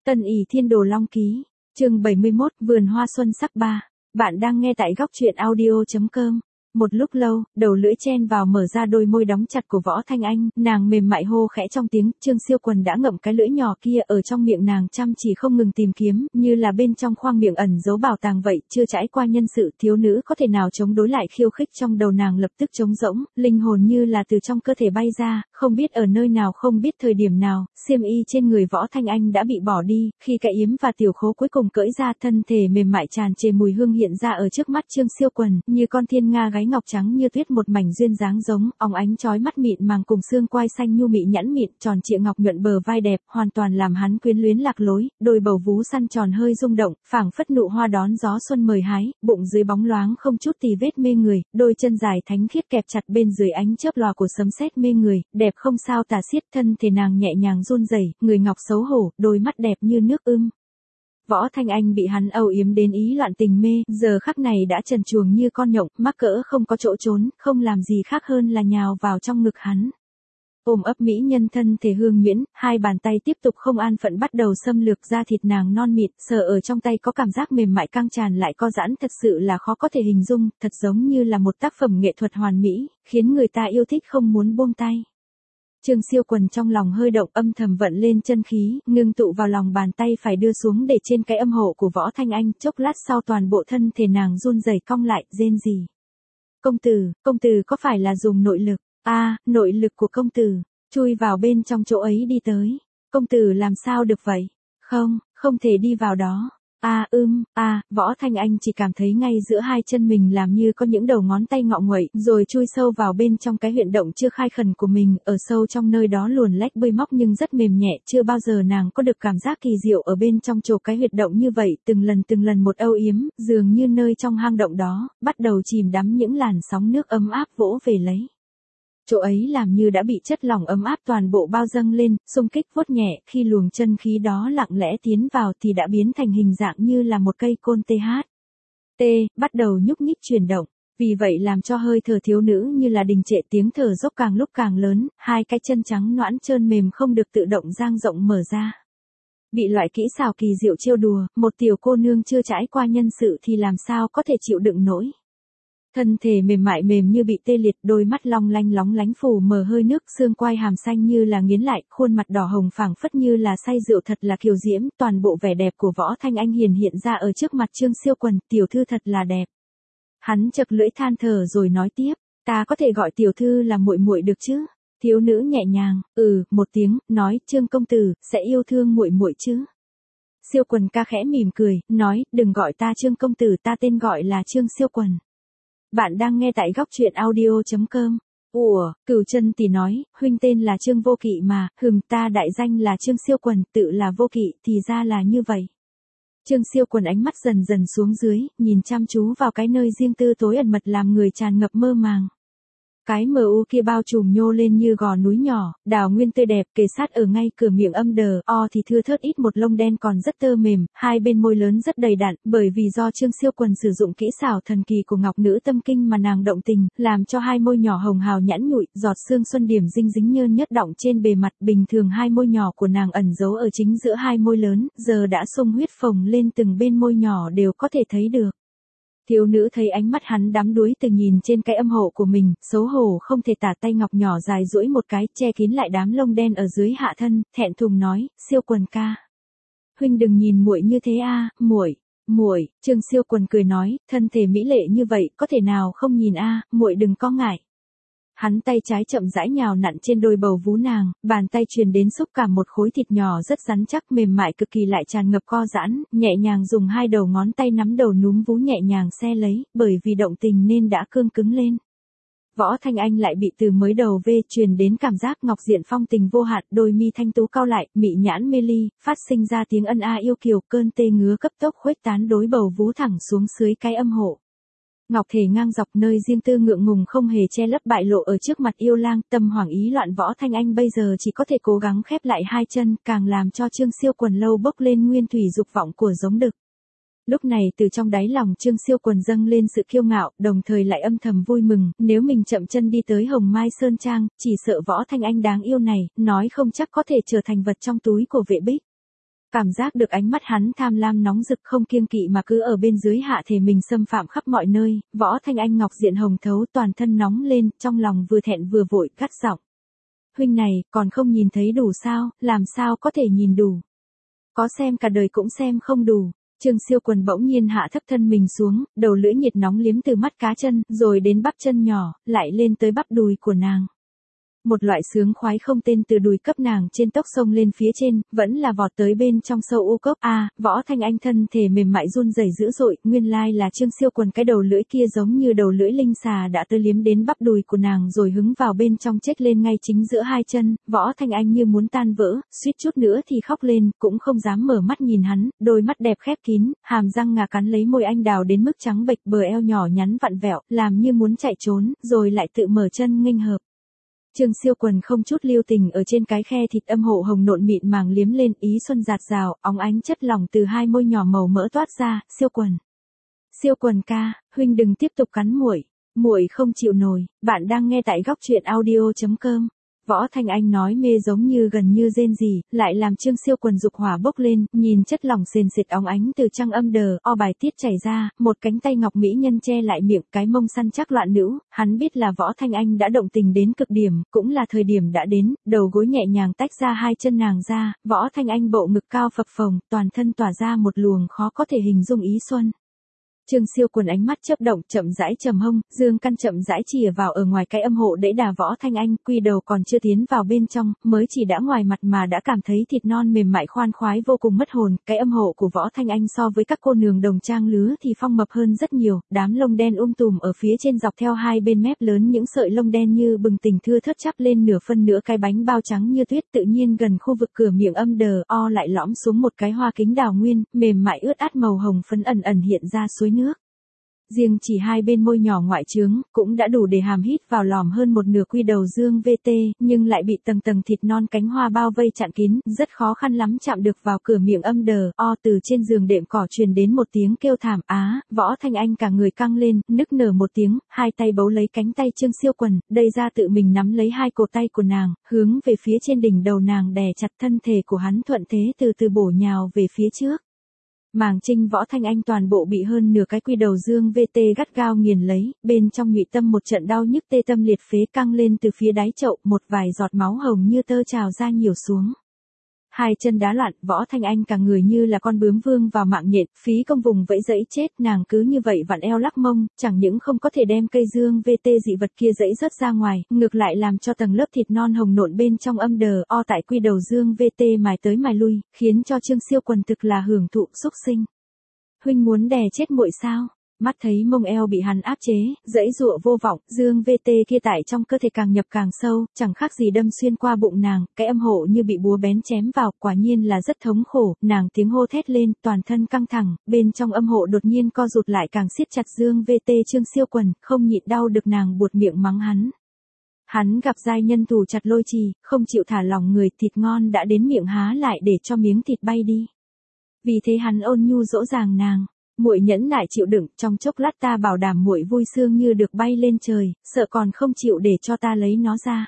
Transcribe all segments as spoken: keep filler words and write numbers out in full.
Tân ỷ thiên đồ long ký, chương bảy mươi mốt, vườn hoa xuân sắc ba. Bạn đang nghe tại góc truyện audio chấm com. Một lúc lâu, đầu lưỡi chen vào mở ra đôi môi đóng chặt của Võ Thanh Anh, nàng mềm mại hô khẽ trong tiếng, Trương Siêu Quần đã ngậm cái lưỡi nhỏ kia ở trong miệng nàng chăm chỉ không ngừng tìm kiếm, như là bên trong khoang miệng ẩn giấu bảo tàng vậy, chưa trải qua nhân sự thiếu nữ có thể nào chống đối lại khiêu khích trong đầu nàng lập tức trống rỗng, linh hồn như là từ trong cơ thể bay ra, không biết ở nơi nào không biết thời điểm nào, xiêm y trên người Võ Thanh Anh đã bị bỏ đi, khi cái yếm và tiểu khố cuối cùng cởi ra, thân thể mềm mại tràn trề mùi hương hiện ra ở trước mắt Trương Siêu Quần, như con thiên nga gáy ngọc trắng như tuyết một mảnh duyên dáng giống, óng ánh chói mắt mịn màng cùng xương quai xanh nhu mị nhẵn mịn, tròn trịa ngọc nhuận bờ vai đẹp, hoàn toàn làm hắn quyến luyến lạc lối, đôi bầu vú săn tròn hơi rung động, phảng phất nụ hoa đón gió xuân mời hái, bụng dưới bóng loáng không chút tì vết mê người, đôi chân dài thánh khiết kẹp chặt bên dưới ánh chớp lòa của sấm sét mê người, đẹp không sao tả xiết, thân thể nàng nhẹ nhàng run rẩy, người ngọc xấu hổ, đôi mắt đẹp như nước ưm. Võ Thanh Anh bị hắn âu yếm đến ý loạn tình mê, giờ khắc này đã trần truồng như con nhộng, mắc cỡ không có chỗ trốn, không làm gì khác hơn là nhào vào trong ngực hắn. Ôm ấp mỹ nhân thân thể hương nhuyễn, hai bàn tay tiếp tục không an phận bắt đầu xâm lược da thịt nàng non mịn, sờ ở trong tay có cảm giác mềm mại căng tràn lại co giãn thật sự là khó có thể hình dung, thật giống như là một tác phẩm nghệ thuật hoàn mỹ, khiến người ta yêu thích không muốn buông tay. Trương Siêu Quần trong lòng hơi động, âm thầm vận lên chân khí, ngưng tụ vào lòng bàn tay phải đưa xuống để trên cái âm hộ của Võ Thanh Anh, chốc lát sau toàn bộ thân thể nàng run rẩy cong lại, rên rỉ. Công tử, công tử có phải là dùng nội lực? A, à, nội lực của công tử, chui vào bên trong chỗ ấy đi tới. Công tử làm sao được vậy? Không, không thể đi vào đó. A à, ưm, a, à, Võ Thanh Anh chỉ cảm thấy ngay giữa hai chân mình làm như có những đầu ngón tay ngọ nguậy, rồi chui sâu vào bên trong cái huyệt động chưa khai khẩn của mình, ở sâu trong nơi đó luồn lách bơi móc nhưng rất mềm nhẹ, chưa bao giờ nàng có được cảm giác kỳ diệu ở bên trong chỗ cái huyệt động như vậy, từng lần từng lần một âu yếm, dường như nơi trong hang động đó, bắt đầu chìm đắm những làn sóng nước ấm áp vỗ về lấy. Chỗ ấy làm như đã bị chất lỏng ấm áp toàn bộ bao dâng lên, xung kích vuốt nhẹ, khi luồng chân khí đó lặng lẽ tiến vào thì đã biến thành hình dạng như là một cây côn tê hát. T, bắt đầu nhúc nhích chuyển động, vì vậy làm cho hơi thở thiếu nữ như là đình trệ, tiếng thở dốc càng lúc càng lớn, hai cái chân trắng nõn trơn mềm không được tự động dang rộng mở ra. Bị loại kỹ xảo kỳ diệu trêu đùa, một tiểu cô nương chưa trải qua nhân sự thì làm sao có thể chịu đựng nổi. Thân thể mềm mại mềm như bị tê liệt, đôi mắt long lanh lóng lánh phủ mờ hơi nước, xương quai hàm xanh như là nghiến lại, khuôn mặt đỏ hồng phảng phất như là say rượu, thật là kiều diễm, toàn bộ vẻ đẹp của Võ Thanh Anh hiển hiện ra ở trước mặt Trương Siêu Quần, tiểu thư thật là đẹp. Hắn chật lưỡi than thở rồi nói tiếp, ta có thể gọi tiểu thư là muội muội được chứ? Thiếu nữ nhẹ nhàng, ừ, một tiếng, nói, Trương công tử sẽ yêu thương muội muội chứ? Siêu Quần ca khẽ mỉm cười, nói, đừng gọi ta Trương công tử, ta tên gọi là Trương Siêu Quần. Bạn đang nghe tại góc truyện audio chấm com. Ủa, Cửu Chân tỷ nói, huynh tên là Trương Vô Kỵ mà, hừm, ta đại danh là Trương Siêu Quần, tự là Vô Kỵ, thì ra là như vậy. Trương Siêu Quần ánh mắt dần dần xuống dưới, nhìn chăm chú vào cái nơi riêng tư tối ẩn mật làm người tràn ngập mơ màng. Cái mờ u kia bao trùm nhô lên như gò núi nhỏ, đào nguyên tươi đẹp, kề sát ở ngay cửa miệng âm đờ, o thì thưa thớt ít một lông đen còn rất tơ mềm, hai bên môi lớn rất đầy đặn, bởi vì do Trương Siêu Quần sử dụng kỹ xảo thần kỳ của ngọc nữ tâm kinh mà nàng động tình, làm cho hai môi nhỏ hồng hào nhẵn nhụi, giọt sương xuân điểm dinh dính nhơn nhớt đọng trên bề mặt, bình thường hai môi nhỏ của nàng ẩn giấu ở chính giữa hai môi lớn, giờ đã sung huyết phồng lên từng bên môi nhỏ đều có thể thấy được. Thiếu nữ thấy ánh mắt hắn đắm đuối từ nhìn trên cái âm hộ của mình, xấu hổ không thể tả, tay ngọc nhỏ dài duỗi một cái, che kín lại đám lông đen ở dưới hạ thân, thẹn thùng nói, Siêu Quần ca. Huynh đừng nhìn muội như thế a, muội, muội, Trương Siêu Quần cười nói, thân thể mỹ lệ như vậy, có thể nào không nhìn a, muội đừng có ngại. Hắn tay trái chậm rãi nhào nặn trên đôi bầu vú nàng, bàn tay truyền đến xúc cảm một khối thịt nhỏ rất rắn chắc mềm mại cực kỳ lại tràn ngập co giãn, nhẹ nhàng dùng hai đầu ngón tay nắm đầu núm vú nhẹ nhàng xe lấy, bởi vì động tình nên đã cương cứng lên. Võ Thanh Anh lại bị từ mới đầu về truyền đến cảm giác ngọc diện phong tình vô hạn, đôi mi thanh tú cau lại, mị nhãn mê ly, phát sinh ra tiếng ân a yêu kiều, cơn tê ngứa cấp tốc khuếch tán đối bầu vú thẳng xuống dưới cái âm hộ. Ngọc thể ngang dọc nơi riêng tư ngượng ngùng không hề che lấp bại lộ ở trước mặt yêu lang, tâm hoảng ý loạn Võ Thanh Anh bây giờ chỉ có thể cố gắng khép lại hai chân, càng làm cho Trương Siêu Quần lâu bốc lên nguyên thủy dục vọng của giống đực. Lúc này từ trong đáy lòng Trương Siêu Quần dâng lên sự kiêu ngạo, đồng thời lại âm thầm vui mừng, nếu mình chậm chân đi tới Hồng Mai Sơn Trang, chỉ sợ Võ Thanh Anh đáng yêu này, nói không chắc có thể trở thành vật trong túi của Vệ Bích. Cảm giác được ánh mắt hắn tham lam nóng rực không kiêng kỵ mà cứ ở bên dưới hạ thể mình xâm phạm khắp mọi nơi, Võ Thanh Anh ngọc diện hồng thấu toàn thân nóng lên, trong lòng vừa thẹn vừa vội cắt giọng. Huynh này, còn không nhìn thấy đủ sao, làm sao có thể nhìn đủ. Có xem cả đời cũng xem không đủ. Trương Siêu Quần bỗng nhiên hạ thấp thân mình xuống, đầu lưỡi nhiệt nóng liếm từ mắt cá chân, rồi đến bắp chân nhỏ, lại lên tới bắp đùi của nàng. Một loại sướng khoái không tên từ đùi cấp nàng trên tốc sông lên phía trên, vẫn là vọt tới bên trong sâu u cốc. A, à, Võ Thanh Anh thân thể mềm mại run rẩy dữ dội, nguyên lai là Trương Siêu Quần cái đầu lưỡi kia giống như đầu lưỡi linh xà đã tới liếm đến bắp đùi của nàng rồi hứng vào bên trong chết lên ngay chính giữa hai chân. Võ Thanh Anh như muốn tan vỡ, suýt chút nữa thì khóc lên, cũng không dám mở mắt nhìn hắn, đôi mắt đẹp khép kín, hàm răng ngà cắn lấy môi anh đào đến mức trắng bệch, bờ eo nhỏ nhắn vặn vẹo, làm như muốn chạy trốn, rồi lại tự mở chân nghênh hợp. Trương Siêu Quần không chút lưu tình ở trên cái khe thịt âm hộ hồng nộn mịn màng liếm lên, ý xuân dạt dào, óng ánh chất lỏng từ hai môi nhỏ màu mỡ toát ra. Siêu Quần, Siêu Quần ca, huynh đừng tiếp tục cắn muội, muội không chịu nổi. Bạn đang nghe tại góc truyện audio chấm com. Võ Thanh Anh nói mê giống như gần như rên rỉ, lại làm Trương Siêu Quần dục hỏa bốc lên, nhìn chất lỏng sền sệt óng ánh từ trăng âm đờ, o bài tiết chảy ra, một cánh tay ngọc mỹ nhân che lại miệng, cái mông săn chắc loạn nữ, hắn biết là Võ Thanh Anh đã động tình đến cực điểm, cũng là thời điểm đã đến, đầu gối nhẹ nhàng tách ra hai chân nàng ra, Võ Thanh Anh bộ ngực cao phập phồng, toàn thân tỏa ra một luồng khó có thể hình dung ý xuân. Trương Siêu Quần ánh mắt chớp động, chậm rãi trầm hông, dương căn chậm rãi chìa vào ở ngoài cái âm hộ đẫy đà Võ Thanh Anh, quy đầu còn chưa tiến vào bên trong, mới chỉ đã ngoài mặt mà đã cảm thấy thịt non mềm mại khoan khoái vô cùng mất hồn. Cái âm hộ của Võ Thanh Anh so với các cô nương đồng trang lứa thì phong mập hơn rất nhiều, đám lông đen um tùm ở phía trên dọc theo hai bên mép lớn, những sợi lông đen như bừng tỉnh thưa thớt chắp lên nửa phân nửa cái bánh bao trắng như tuyết. Tự nhiên gần khu vực cửa miệng âm đờ o lại lõm xuống một cái hoa kính đào nguyên, mềm mại ướt át màu hồng phấn ẩn ẩn hiện ra suối nước. Riêng chỉ hai bên môi nhỏ ngoại trướng, cũng đã đủ để hàm hít vào lòm hơn một nửa quy đầu dương vê tê, nhưng lại bị tầng tầng thịt non cánh hoa bao vây chặn kín, rất khó khăn lắm chạm được vào cửa miệng âm đờ o. Từ trên giường đệm cỏ truyền đến một tiếng kêu thảm á, Võ Thanh Anh cả người căng lên, nức nở một tiếng, hai tay bấu lấy cánh tay Trương Siêu Quần, đầy ra tự mình nắm lấy hai cổ tay của nàng, hướng về phía trên đỉnh đầu nàng đè chặt, thân thể của hắn thuận thế từ từ bổ nhào về phía trước. Màng trinh Võ Thanh Anh toàn bộ bị hơn nửa cái quy đầu dương vê tê gắt gao nghiền lấy, bên trong nhụy tâm một trận đau nhức tê tâm liệt phế căng lên từ phía đáy chậu, một vài giọt máu hồng như tơ trào ra nhiều xuống. Hai chân đá loạn, Võ Thanh Anh cả người như là con bướm vương vào mạng nhện, phí công vùng vẫy dẫy chết, nàng cứ như vậy vặn eo lắc mông, chẳng những không có thể đem cây dương vê tê dị vật kia dẫy rớt ra ngoài, ngược lại làm cho tầng lớp thịt non hồng nộn bên trong âm đờ o tại quy đầu dương vê tê mài tới mài lui, khiến cho Trương Siêu Quần thực là hưởng thụ xúc sinh. Huynh muốn đè chết muội sao? Mắt thấy mông eo bị hắn áp chế, dãy dụa vô vọng, dương vê tê kia tại trong cơ thể càng nhập càng sâu, chẳng khác gì đâm xuyên qua bụng nàng, cái âm hộ như bị búa bén chém vào, quả nhiên là rất thống khổ, nàng tiếng hô thét lên, toàn thân căng thẳng, bên trong âm hộ đột nhiên co rụt lại càng siết chặt dương vê tê. Trương Siêu Quần, không nhịn đau được nàng buột miệng mắng hắn. Hắn gặp giai nhân thủ chặt lôi trì, không chịu thả lỏng người, thịt ngon đã đến miệng há lại để cho miếng thịt bay đi. Vì thế hắn ôn nhu dỗ dàng nàng. Muội nhẫn nại chịu đựng, trong chốc lát ta bảo đảm muội vui sướng như được bay lên trời, sợ còn không chịu để cho ta lấy nó ra.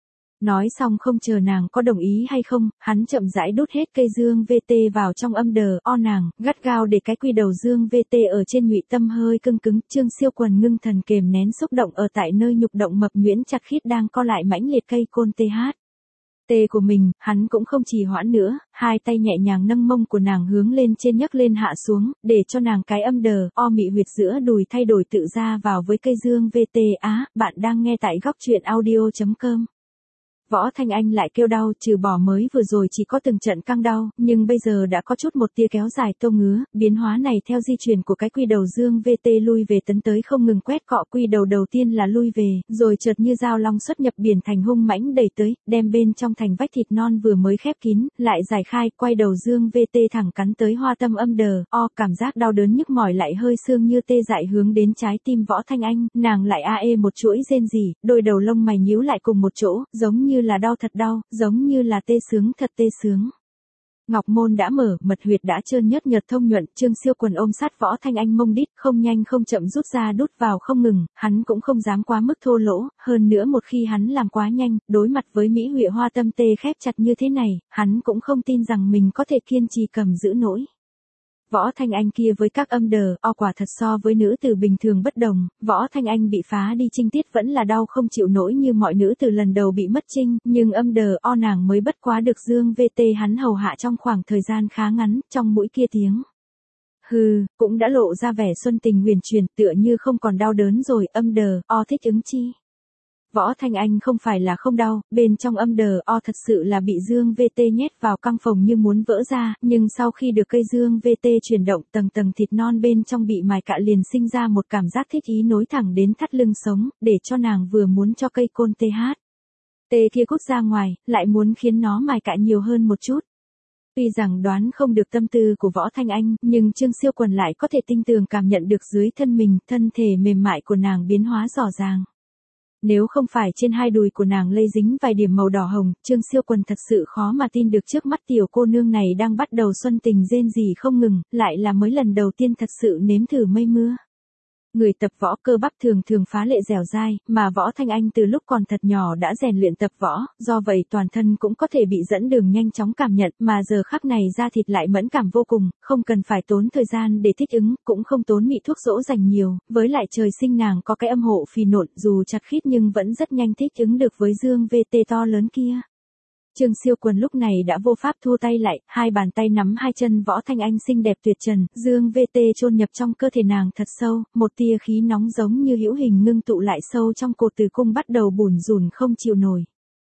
Nói xong không chờ nàng có đồng ý hay không, hắn chậm rãi đút hết cây dương vê tê vào trong âm đờ o nàng, gắt gao để cái quy đầu dương vê tê ở trên nhụy tâm hơi cưng cứng. Trương Siêu Quần ngưng thần kềm nén xúc động ở tại nơi nhục động mập nhuyễn chặt khít đang co lại mãnh liệt cây côn tê hát. Tê của mình, hắn cũng không trì hoãn nữa, hai tay nhẹ nhàng nâng mông của nàng hướng lên trên nhấc lên hạ xuống, để cho nàng cái âm đờ o mị huyệt giữa đùi thay đổi tự ra vào với cây dương vê tê. Á, bạn đang nghe tại góc truyện audio chấm com. Võ Thanh Anh lại kêu đau, trừ bỏ mới vừa rồi chỉ có từng trận căng đau, nhưng bây giờ đã có chút một tia kéo dài tô ngứa, biến hóa này theo di chuyển của cái quy đầu dương vê tê lui về tấn tới không ngừng quét cọ. Quy đầu đầu tiên là lui về, rồi chợt như dao long xuất nhập biển thành hung mãnh đẩy tới, đem bên trong thành vách thịt non vừa mới khép kín, lại giải khai, quay đầu dương vê tê thẳng cắn tới hoa tâm âm đờ o. Cảm giác đau đớn nhức mỏi lại hơi xương như tê dại hướng đến trái tim Võ Thanh Anh, nàng lại a ê một chuỗi rên rỉ, đôi đầu lông mày nhíu lại cùng một chỗ, giống như là đau thật đau, giống như là tê sướng thật tê sướng. Ngọc môn đã mở, mật huyệt đã trơn nhớt nhợt thông nhuận, Trương Siêu Quần ôm sát Võ Thanh Anh mông đít, không nhanh không chậm rút ra đút vào không ngừng, hắn cũng không dám quá mức thô lỗ, hơn nữa một khi hắn làm quá nhanh, đối mặt với Mỹ Huệ Hoa tâm tê khép chặt như thế này, hắn cũng không tin rằng mình có thể kiên trì cầm giữ nổi. Võ Thanh Anh kia với các âm đờ, o quả thật so với nữ tử bình thường bất đồng, Võ Thanh Anh bị phá đi trinh tiết vẫn là đau không chịu nổi như mọi nữ tử lần đầu bị mất trinh, nhưng âm đờ o nàng mới bất quá được Dương vê tê hắn hầu hạ trong khoảng thời gian khá ngắn, trong mũi kia tiếng. Hừ, cũng đã lộ ra vẻ xuân tình huyền truyền, tựa như không còn đau đớn rồi, âm đờ, o thích ứng chi. Võ Thanh Anh không phải là không đau, bên trong âm đờ o thật sự là bị Dương vê tê nhét vào căng phòng như muốn vỡ ra, nhưng sau khi được cây Dương vê tê chuyển động tầng tầng thịt non bên trong bị mài cạ liền sinh ra một cảm giác thích ý nối thẳng đến thắt lưng sống, để cho nàng vừa muốn cho cây côn tê hát. Tê kia cút ra ngoài, lại muốn khiến nó mài cạ nhiều hơn một chút. Tuy rằng đoán không được tâm tư của Võ Thanh Anh, nhưng Trương Siêu Quần lại có thể tinh tường cảm nhận được dưới thân mình, thân thể mềm mại của nàng biến hóa rõ ràng. Nếu không phải trên hai đùi của nàng lây dính vài điểm màu đỏ hồng, Trương Siêu Quần thật sự khó mà tin được trước mắt tiểu cô nương này đang bắt đầu xuân tình rên rỉ không ngừng, lại là mới lần đầu tiên thật sự nếm thử mây mưa. Người tập võ cơ bắp thường thường phá lệ dẻo dai, mà Võ Thanh Anh từ lúc còn thật nhỏ đã rèn luyện tập võ, do vậy toàn thân cũng có thể bị dẫn đường nhanh chóng cảm nhận, mà giờ khắc này da thịt lại mẫn cảm vô cùng, không cần phải tốn thời gian để thích ứng, cũng không tốn mị thuốc dỗ dành nhiều, với lại trời sinh nàng có cái âm hộ phì nộn dù chặt khít nhưng vẫn rất nhanh thích ứng được với Dương vê tê to lớn kia. Trương Siêu Quần lúc này đã vô pháp thua tay lại, hai bàn tay nắm hai chân Võ Thanh Anh xinh đẹp tuyệt trần, Dương vê tê chôn nhập trong cơ thể nàng thật sâu, một tia khí nóng giống như hữu hình ngưng tụ lại sâu trong cột tử cung bắt đầu bủn rủn không chịu nổi.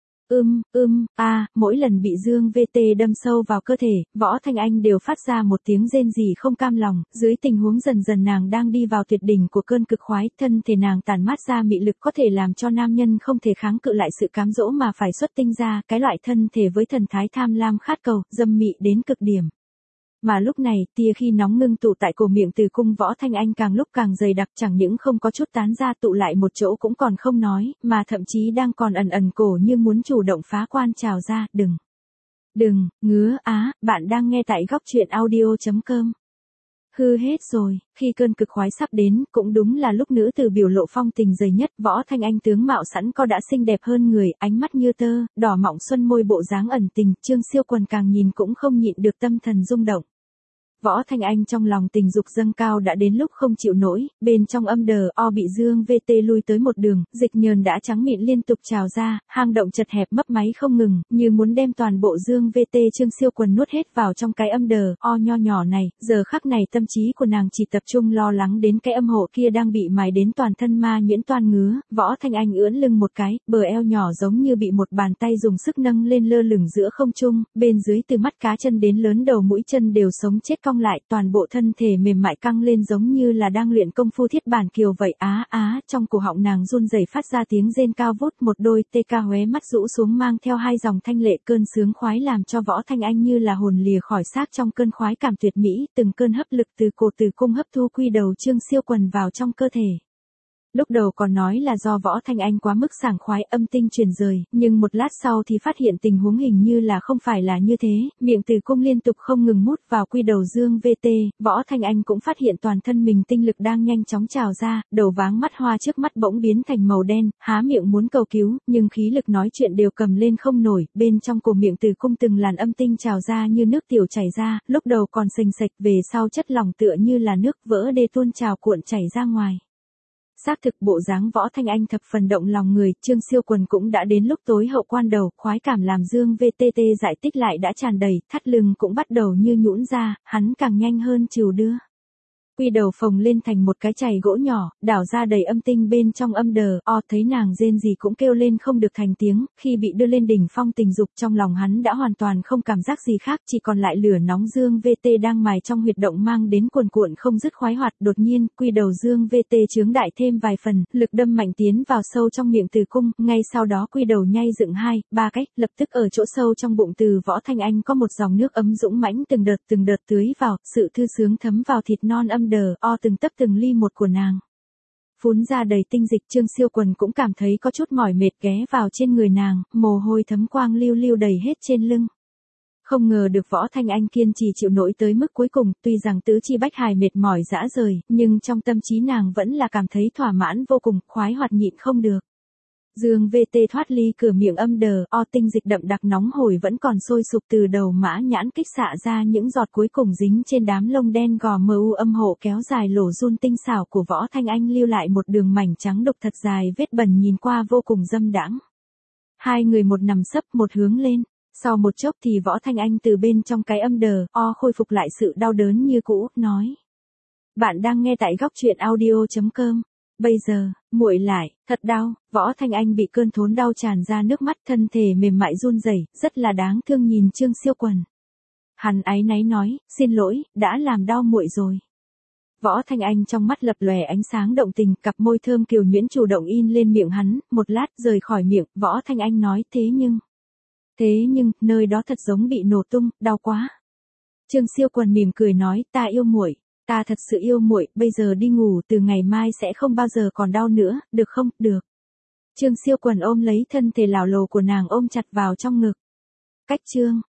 Ưm, ưm, a, mỗi lần bị Dương vê tê đâm sâu vào cơ thể, Võ Thanh Anh đều phát ra một tiếng rên rỉ không cam lòng, dưới tình huống dần dần nàng đang đi vào tuyệt đỉnh của cơn cực khoái, thân thể nàng tản mát ra mị lực có thể làm cho nam nhân không thể kháng cự lại sự cám dỗ mà phải xuất tinh ra, cái loại thân thể với thần thái tham lam khát cầu, dâm mị đến cực điểm. Mà lúc này, tia khi nóng ngưng tụ tại cổ miệng tử cung Võ Thanh Anh càng lúc càng dày đặc, chẳng những không có chút tán ra tụ lại một chỗ cũng còn không nói, mà thậm chí đang còn ẩn ẩn cổ như muốn chủ động phá quan trào ra, đừng. Đừng, ngứa, á, bạn đang nghe tại góc truyện audio chấm com. Hư hết rồi, khi cơn cực khoái sắp đến, cũng đúng là lúc nữ tử biểu lộ phong tình dày nhất, Võ Thanh Anh tướng mạo sẵn có đã xinh đẹp hơn người, ánh mắt như tơ, đỏ mọng xuân môi bộ dáng ẩn tình, Trương Siêu Quần càng nhìn cũng không nhịn được tâm thần rung động. Võ Thanh Anh trong lòng tình dục dâng cao đã đến lúc không chịu nổi, bên trong âm đờ o bị Dương vê tê lui tới một đường, dịch nhờn đã trắng mịn liên tục trào ra, hang động chật hẹp mấp máy không ngừng, như muốn đem toàn bộ Dương vê tê Trương Siêu Quần nuốt hết vào trong cái âm đờ o nho nhỏ này, giờ khắc này tâm trí của nàng chỉ tập trung lo lắng đến cái âm hộ kia đang bị mài đến toàn thân ma nhuyễn toan ngứa, Võ Thanh Anh ưỡn lưng một cái, bờ eo nhỏ giống như bị một bàn tay dùng sức nâng lên lơ lửng giữa không trung, bên dưới từ mắt cá chân đến lớn đầu mũi chân đều sống chết cong lại, toàn bộ thân thể mềm mại căng lên giống như là đang luyện công phu thiết bản kiều vậy, á á, trong cổ họng nàng run rẩy phát ra tiếng rên cao vút, một đôi tê ca hóe mắt rũ xuống mang theo hai dòng thanh lệ, cơn sướng khoái làm cho Võ Thanh Anh như là hồn lìa khỏi xác trong cơn khoái cảm tuyệt mỹ, từng cơn hấp lực từ cổ tử cung hấp thu quy đầu Trương Siêu Quần vào trong cơ thể. Lúc đầu còn nói là do Võ Thanh Anh quá mức sảng khoái âm tinh truyền rời, nhưng một lát sau thì phát hiện tình huống hình như là không phải là như thế, miệng tử cung liên tục không ngừng mút vào quy đầu Dương vê tê, Võ Thanh Anh cũng phát hiện toàn thân mình tinh lực đang nhanh chóng trào ra, đầu váng mắt hoa trước mắt bỗng biến thành màu đen, há miệng muốn cầu cứu, nhưng khí lực nói chuyện đều cầm lên không nổi, bên trong cổ miệng tử cung từng làn âm tinh trào ra như nước tiểu chảy ra, lúc đầu còn sềnh sạch, về sau chất lỏng tựa như là nước vỡ đê tuôn trào cuộn chảy ra ngoài. Xác thực bộ dáng Võ Thanh Anh thập phần động lòng người, Trương Siêu Quần cũng đã đến lúc tối hậu quan đầu, khoái cảm làm Dương vê tê tê giải tích lại đã tràn đầy, thắt lưng cũng bắt đầu như nhũn ra, hắn càng nhanh hơn trừu đưa. Quy đầu phồng lên thành một cái chày gỗ nhỏ, đảo ra đầy âm tinh bên trong âm đờ, o thấy nàng rên gì cũng kêu lên không được thành tiếng, khi bị đưa lên đỉnh phong tình dục trong lòng hắn đã hoàn toàn không cảm giác gì khác, chỉ còn lại lửa nóng Dương vê tê đang mài trong huyệt động mang đến cuồn cuộn không dứt khoái hoạt, đột nhiên, quy đầu Dương vê tê chướng đại thêm vài phần, lực đâm mạnh tiến vào sâu trong miệng tử cung, ngay sau đó quy đầu nhay dựng hai, ba cách, lập tức ở chỗ sâu trong bụng từ Võ Thanh Anh có một dòng nước ấm dũng mãnh từng đợt từng đợt tưới vào, sự thư sướng thấm vào thịt non âm đờ o từng tấc từng ly một của nàng. Phún ra đầy tinh dịch, Trương Siêu Quần cũng cảm thấy có chút mỏi mệt ghé vào trên người nàng, mồ hôi thấm quang lưu lưu đầy hết trên lưng. Không ngờ được Võ Thanh Anh kiên trì chịu nổi tới mức cuối cùng, tuy rằng tứ chi bách hài mệt mỏi rã rời, nhưng trong tâm trí nàng vẫn là cảm thấy thỏa mãn vô cùng, khoái hoạt nhịn không được. Dương vê tê thoát ly cửa miệng âm đờ, o tinh dịch đậm đặc nóng hổi vẫn còn sôi sục từ đầu mã nhãn kích xạ ra những giọt cuối cùng dính trên đám lông đen gò mờ u âm hộ kéo dài lỗ run tinh xảo của Võ Thanh Anh lưu lại một đường mảnh trắng đục thật dài vết bẩn nhìn qua vô cùng dâm đãng. Hai người một nằm sấp một hướng lên. Sau một chốc thì Võ Thanh Anh từ bên trong cái âm đờ, o khôi phục lại sự đau đớn như cũ, nói. Bạn đang nghe tại góc truyện audio chấm com. Bây giờ, muội lại, thật đau, Võ Thanh Anh bị cơn thốn đau tràn ra nước mắt, thân thể mềm mại run rẩy, rất là đáng thương nhìn Trương Siêu Quần. Hắn áy náy nói, xin lỗi, đã làm đau muội rồi. Võ Thanh Anh trong mắt lập lòe ánh sáng động tình, cặp môi thơm kiều nhuyễn chủ động in lên miệng hắn, một lát rời khỏi miệng, Võ Thanh Anh nói thế nhưng. Thế nhưng, nơi đó thật giống bị nổ tung, đau quá. Trương Siêu Quần mỉm cười nói, ta yêu muội, ta thật sự yêu muội, bây giờ đi ngủ, từ ngày mai sẽ không bao giờ còn đau nữa, được không? Được. Trương Siêu Quần ôm lấy thân thể lảo lồ của nàng ôm chặt vào trong ngực. Cách chương